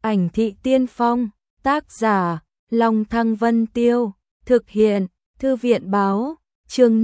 Ảnh thị tiên phong, tác giả, Long Thăng Vân Tiêu, thực hiện, Thư viện báo, chương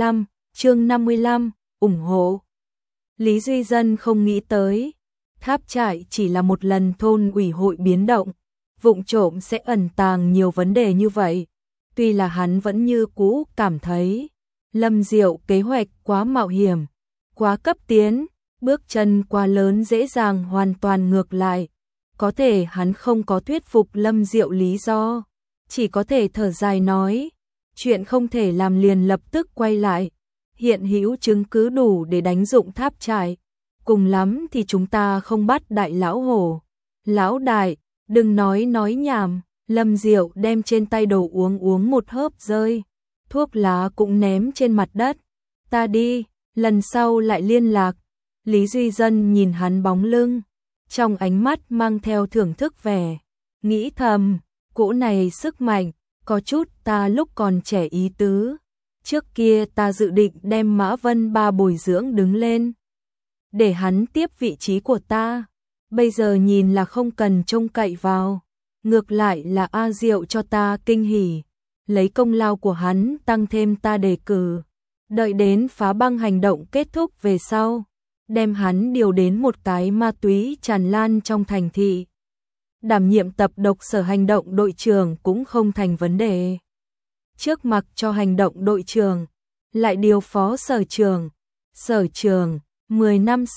55, ủng hộ. Lý Duy Dân không nghĩ tới, tháp trại chỉ là một lần thôn ủy hội biến động, vụng trộm sẽ ẩn tàng nhiều vấn đề như vậy. Tuy là hắn vẫn như cũ cảm thấy, Lâm Diệu kế hoạch quá mạo hiểm, quá cấp tiến, bước chân quá lớn dễ dàng hoàn toàn ngược lại. Có thể hắn không có thuyết phục Lâm Diệu lý do, chỉ có thể thở dài nói, chuyện không thể làm liền lập tức quay lại, hiện hữu chứng cứ đủ để đánh dụng tháp trại, cùng lắm thì chúng ta không bắt đại lão hổ. Lão đại, đừng nói nhảm. Lâm Diệu đem trên tay đồ uống một hớp rơi, thuốc lá cũng ném trên mặt đất. Ta đi, lần sau lại liên lạc. Lý Duy Dân nhìn hắn bóng lưng, trong ánh mắt mang theo thưởng thức vẻ, nghĩ thầm, cỗ này sức mạnh, có chút ta lúc còn trẻ ý tứ. Trước kia ta dự định đem Mã Vân Ba bồi dưỡng đứng lên, để hắn tiếp vị trí của ta. Bây giờ nhìn là không cần trông cậy vào, ngược lại là A Diệu cho ta kinh hỉ, lấy công lao của hắn tăng thêm ta đề cử. Đợi đến phá băng hành động kết thúc về sau, đem hắn điều đến một cái ma túy tràn lan trong thành thị. Đảm nhiệm tập độc sở hành động đội trưởng cũng không thành vấn đề. Trước mặc cho hành động đội trưởng, lại điều phó sở trưởng. Sở trưởng, 10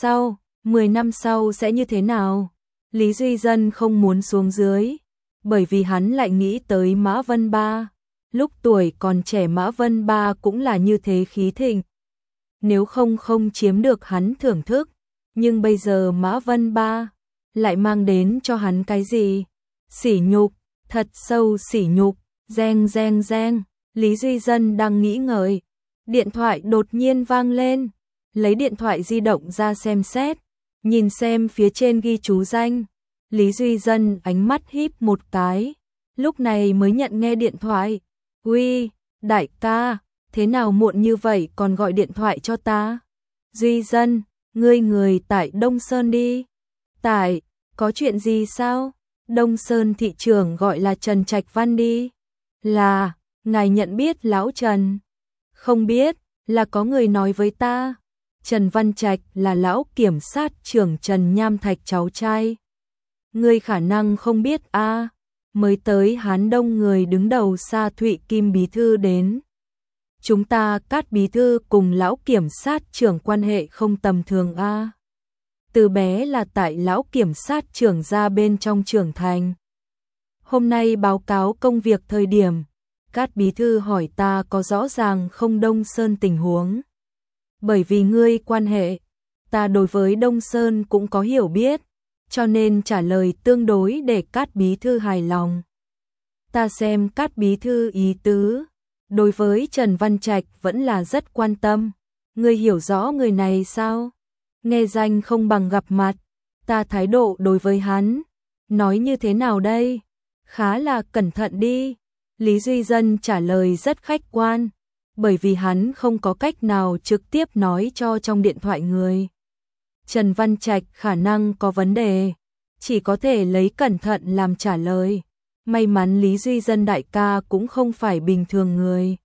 năm sau sẽ như thế nào? Lý Duy Dân không muốn xuống dưới, bởi vì hắn lại nghĩ tới Mã Vân Ba. Lúc tuổi còn trẻ Mã Vân Ba cũng là như thế khí thịnh. Nếu không chiếm được hắn thưởng thức, nhưng bây giờ Mã Vân Ba lại mang đến cho hắn cái gì? Sỉ nhục, thật sâu sỉ nhục. Reng. Lý Duy Dân đang nghĩ ngợi, điện thoại đột nhiên vang lên, lấy điện thoại di động ra xem xét, nhìn xem phía trên ghi chú danh. Lý Duy Dân ánh mắt híp một cái, lúc này mới nhận nghe điện thoại. Uy, đại ca, thế nào muộn như vậy còn gọi điện thoại cho ta? Duy Dân, ngươi người tại Đông Sơn đi. Tại, có chuyện gì sao? Đông Sơn thị trưởng gọi là Trần Trạch Văn đi. Là, ngài nhận biết lão Trần? Không biết, là có người nói với ta. Trần Văn Trạch là lão kiểm sát trưởng Trần Nham Thạch cháu trai. Ngươi khả năng không biết a, mới tới Hán Đông người đứng đầu Sa Thụy Kim bí thư đến. Chúng ta Cát bí thư cùng lão kiểm sát trưởng quan hệ không tầm thường a. Từ bé là tại lão kiểm sát trưởng ra bên trong trưởng thành. Hôm nay báo cáo công việc thời điểm, Cát bí thư hỏi ta có rõ ràng không Đông Sơn tình huống. Bởi vì ngươi quan hệ, ta đối với Đông Sơn cũng có hiểu biết, cho nên trả lời tương đối để Cát bí thư hài lòng. Ta xem Cát bí thư ý tứ, đối với Trần Văn Trạch vẫn là rất quan tâm. Ngươi hiểu rõ người này sao? Nghe danh không bằng gặp mặt, ta thái độ đối với hắn, nói như thế nào đây? Khá là cẩn thận đi. Lý Duy Dân trả lời rất khách quan, bởi vì hắn không có cách nào trực tiếp nói cho trong điện thoại người. Trần Văn Trạch khả năng có vấn đề, chỉ có thể lấy cẩn thận làm trả lời. May mắn Lý Duy Dân đại ca cũng không phải bình thường người.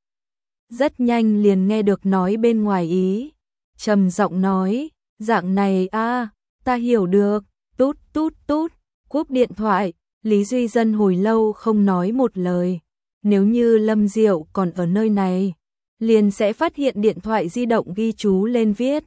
Rất nhanh liền nghe được nói bên ngoài ý, trầm giọng nói, dạng này a, ta hiểu được. Tút, cúp điện thoại. Lý Duy Dân hồi lâu không nói một lời. Nếu như Lâm Diệu còn ở nơi này, liền sẽ phát hiện điện thoại di động ghi chú lên viết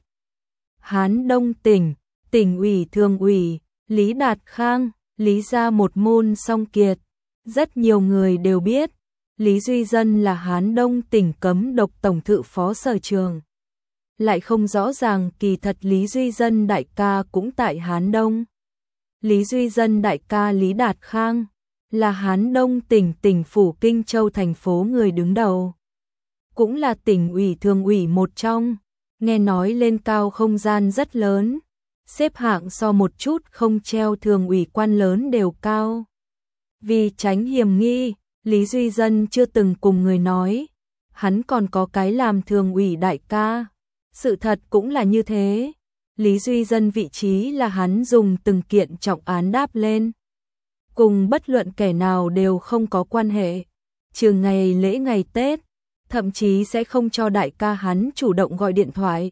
Hán Đông tỉnh, tỉnh ủy thường ủy, Lý Đạt Khang, Lý gia một môn song kiệt. Rất nhiều người đều biết, Lý Duy Dân là Hán Đông tỉnh cấm độc tổng thự phó sở trường. Lại không rõ ràng kỳ thật Lý Duy Dân đại ca cũng tại Hán Đông. Lý Duy Dân đại ca Lý Đạt Khang là Hán Đông tỉnh phủ Kinh Châu thành phố người đứng đầu. Cũng là tỉnh ủy thường ủy một trong, nghe nói lên cao không gian rất lớn, xếp hạng so một chút không treo thường ủy quan lớn đều cao. Vì tránh hiểm nghi, Lý Duy Dân chưa từng cùng người nói, hắn còn có cái làm thường ủy đại ca. Sự thật cũng là như thế. Lý Duy Dân vị trí là hắn dùng từng kiện trọng án đáp lên. cùng bất luận kẻ nào đều không có quan hệ, trừ ngày lễ ngày Tết, thậm chí sẽ không cho đại ca hắn chủ động gọi điện thoại.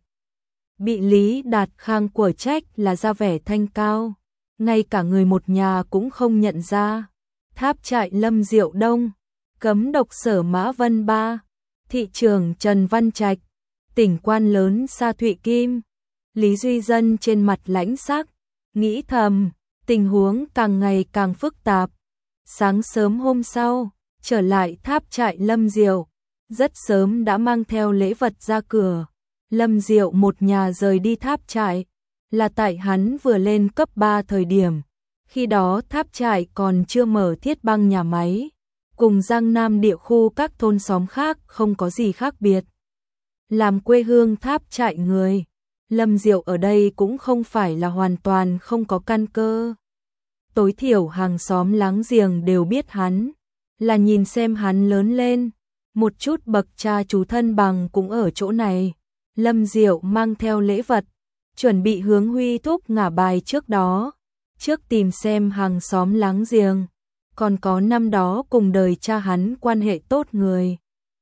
Bị Lý Đạt Khang quở trách là ra vẻ thanh cao, ngay cả người một nhà cũng không nhận ra. Tháp trại Lâm Diệu Đông, cấm độc sở Mã Vân Ba, thị trưởng Trần Văn Trạch, tỉnh quan lớn Sa Thụy Kim. Lý Duy Dân trên mặt lãnh sắc, nghĩ thầm, tình huống càng ngày càng phức tạp. Sáng sớm hôm sau, trở lại tháp trại Lâm Diệu, rất sớm đã mang theo lễ vật ra cửa. Lâm Diệu một nhà rời đi tháp trại, là tại hắn vừa lên cấp 3 thời điểm. Khi đó tháp trại còn chưa mở thiết băng nhà máy, cùng Giang Nam địa khu các thôn xóm khác không có gì khác biệt. Làm quê hương tháp trại người, Lâm Diệu ở đây cũng không phải là hoàn toàn không có căn cơ. Tối thiểu hàng xóm láng giềng đều biết hắn, là nhìn xem hắn lớn lên, một chút bậc cha chú thân bằng cũng ở chỗ này. Lâm Diệu mang theo lễ vật, chuẩn bị hướng Huy thúc ngả bài trước đó, trước tìm xem hàng xóm láng giềng, còn có năm đó cùng đời cha hắn quan hệ tốt người.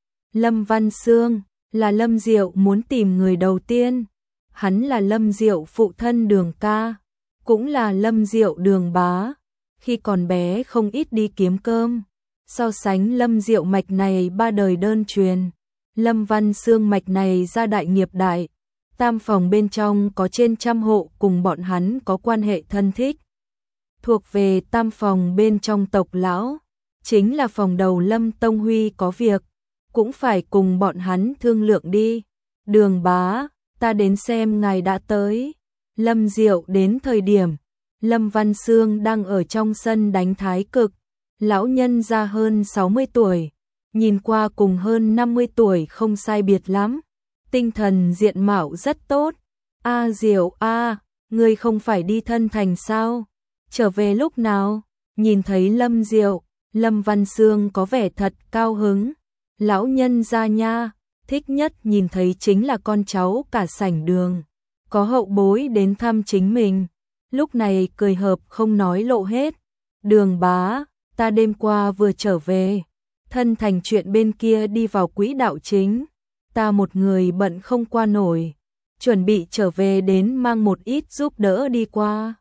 Lâm Văn Xương là Lâm Diệu muốn tìm người đầu tiên, hắn là Lâm Diệu phụ thân Đường ca, cũng là Lâm Diệu Đường bá, khi còn bé không ít đi kiếm cơm. So sánh Lâm Diệu mạch này 3 đời đơn truyền, Lâm Văn Xương mạch này gia đại nghiệp đại, tam phòng bên trong có trên 100 hộ cùng bọn hắn có quan hệ thân thích. Thuộc về tam phòng bên trong tộc lão, chính là phòng đầu Lâm Tông Huy có việc, cũng phải cùng bọn hắn thương lượng đi. Đường bá, ta đến xem ngài đã tới. Lâm Diệu đến thời điểm, Lâm Văn Xương đang ở trong sân đánh thái cực, lão nhân ra hơn 60 tuổi, nhìn qua cùng hơn 50 tuổi không sai biệt lắm, tinh thần diện mạo rất tốt. A Diệu a, ngươi không phải đi thân thành sao? Trở về lúc nào? Nhìn thấy Lâm Diệu, Lâm Văn Xương có vẻ thật cao hứng. Lão nhân gia nha, thích nhất nhìn thấy chính là con cháu cả sảnh đường, có hậu bối đến thăm chính mình. Lúc này cười hợp không nói lộ hết. Đường bá, ta đêm qua vừa trở về, thân thành chuyện bên kia đi vào quỹ đạo chính, ta một người bận không qua nổi, chuẩn bị trở về đến mang một ít giúp đỡ đi qua.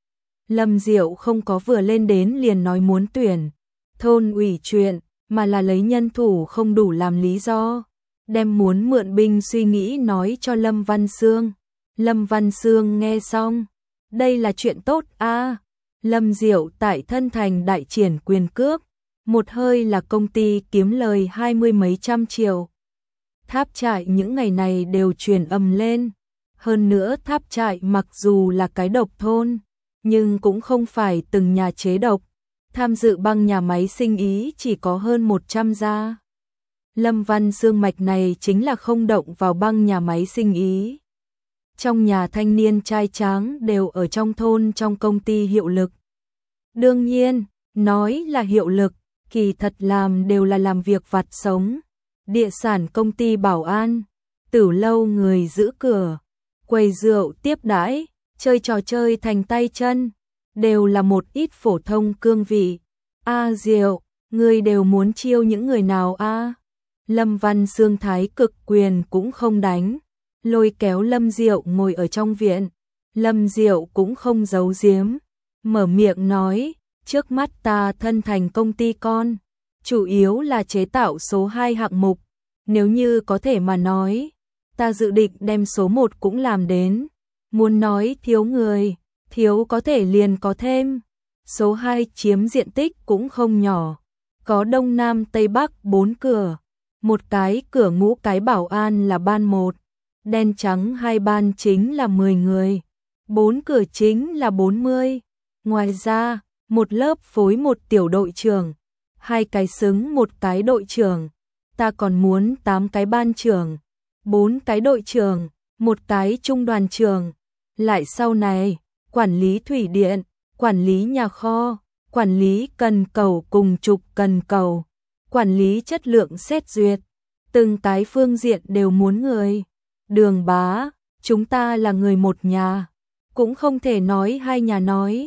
Lâm Diệu không có vừa lên đến liền nói muốn tuyển thôn ủy chuyện, mà là lấy nhân thủ không đủ làm lý do, đem muốn mượn binh suy nghĩ nói cho Lâm Văn Xương. Lâm Văn Xương nghe xong, đây là chuyện tốt a. Lâm Diệu tại thân thành đại triển quyền cước, một hơi là công ty kiếm lời 20 mấy trăm triệu. Tháp trại những ngày này đều truyền âm lên, hơn nữa tháp trại mặc dù là cái độc thôn, nhưng cũng không phải từng nhà chế độc, tham dự băng nhà máy sinh ý chỉ có hơn 100 gia. Lâm Văn Xương mạch này chính là không động vào băng nhà máy sinh ý. Trong nhà thanh niên trai tráng đều ở trong thôn trong công ty hiệu lực. Đương nhiên, nói là hiệu lực, kỳ thật làm đều là làm việc vặt sống. Địa sản công ty bảo an, tử lâu người giữ cửa, quầy rượu tiếp đãi, chơi trò chơi thành tay chân, đều là một ít phổ thông cương vị. A Diệu, ngươi đều muốn chiêu những người nào a? Lâm Văn Xương thái cực quyền cũng không đánh, lôi kéo Lâm Diệu ngồi ở trong viện. Lâm Diệu cũng không giấu giếm, mở miệng nói, trước mắt ta thân thành công ty con, chủ yếu là chế tạo số 2 hạng mục, nếu như có thể mà nói, ta dự định đem số 1 cũng làm đến, muốn nói thiếu người, thiếu có thể liền có thêm. Số 2 chiếm diện tích cũng không nhỏ, có Đông Nam Tây Bắc 4 cửa, một cái cửa ngũ cái bảo an là ban 1, đen trắng 2 ban chính là 10 người, 4 cửa chính là 40. Ngoài ra, một lớp phối một tiểu đội trưởng, 2 cái xứng một cái đội trưởng, ta còn muốn 8 cái ban trưởng, 4 cái đội trưởng, một cái trung đoàn trưởng, lại sau này, quản lý thủy điện, quản lý nhà kho, quản lý cần cầu cùng trục cần cầu, quản lý chất lượng xét duyệt, từng cái phương diện đều muốn người. Đường bá, chúng ta là người một nhà, cũng không thể nói hai nhà nói.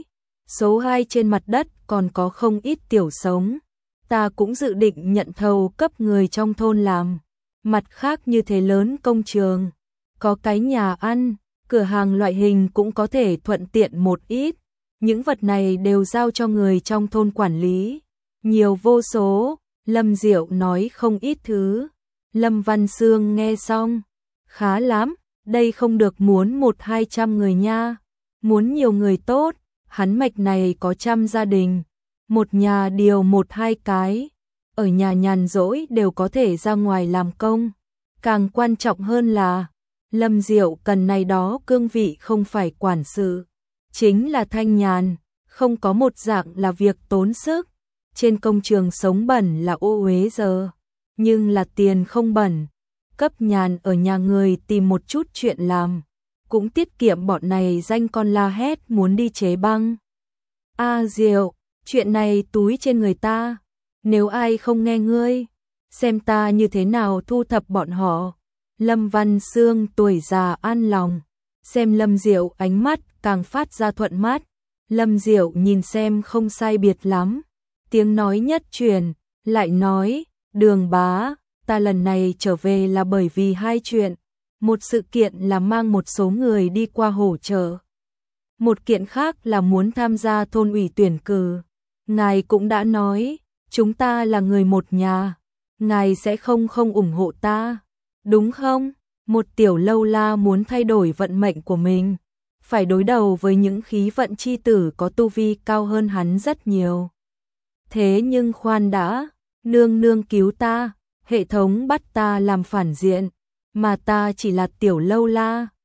Số 2 trên mặt đất còn có không ít tiểu sống. Ta cũng dự định nhận thầu cấp người trong thôn làm. Mặt khác như thế lớn công trường, có cái nhà ăn, cửa hàng loại hình cũng có thể thuận tiện một ít. Những vật này đều giao cho người trong thôn quản lý. Nhiều vô số, Lâm Diệu nói không ít thứ. Lâm Văn Sương nghe xong, khá lắm, đây không được muốn 100-200 người nha. Muốn nhiều người tốt, hắn mạch này có 100 gia đình. Một nhà điều 1-2 cái, ở nhà nhàn rỗi đều có thể ra ngoài làm công. Càng quan trọng hơn là, Lâm Diệu cần này đó cương vị không phải quản sự, chính là thanh nhàn, không có một dạng là việc tốn sức. Trên công trường sống bẩn là ô uế giờ, nhưng là tiền không bẩn. Cấp nhàn ở nhà người tìm một chút chuyện làm, cũng tiết kiệm bọn này danh con la hét muốn đi chế băng. A Diệu, chuyện này túi trên người ta, nếu ai không nghe ngươi, xem ta như thế nào thu thập bọn họ. Lâm Văn Sương tuổi già an lòng, xem Lâm Diệu ánh mắt càng phát ra thuận mắt. Lâm Diệu nhìn xem không sai biệt lắm, tiếng nói nhất truyền, lại nói, Đường bá, ta lần này trở về là bởi vì hai chuyện. Một sự kiện là mang một số người đi qua hỗ trợ. Một kiện khác là muốn tham gia thôn ủy tuyển cử. Ngài cũng đã nói, chúng ta là người một nhà, ngài sẽ không ủng hộ ta, đúng không? Một tiểu lâu la muốn thay đổi vận mệnh của mình, phải đối đầu với những khí vận chi tử có tu vi cao hơn hắn rất nhiều. Thế nhưng khoan đã, nương nương cứu ta, hệ thống bắt ta làm phản diện, mà ta chỉ là tiểu lâu la,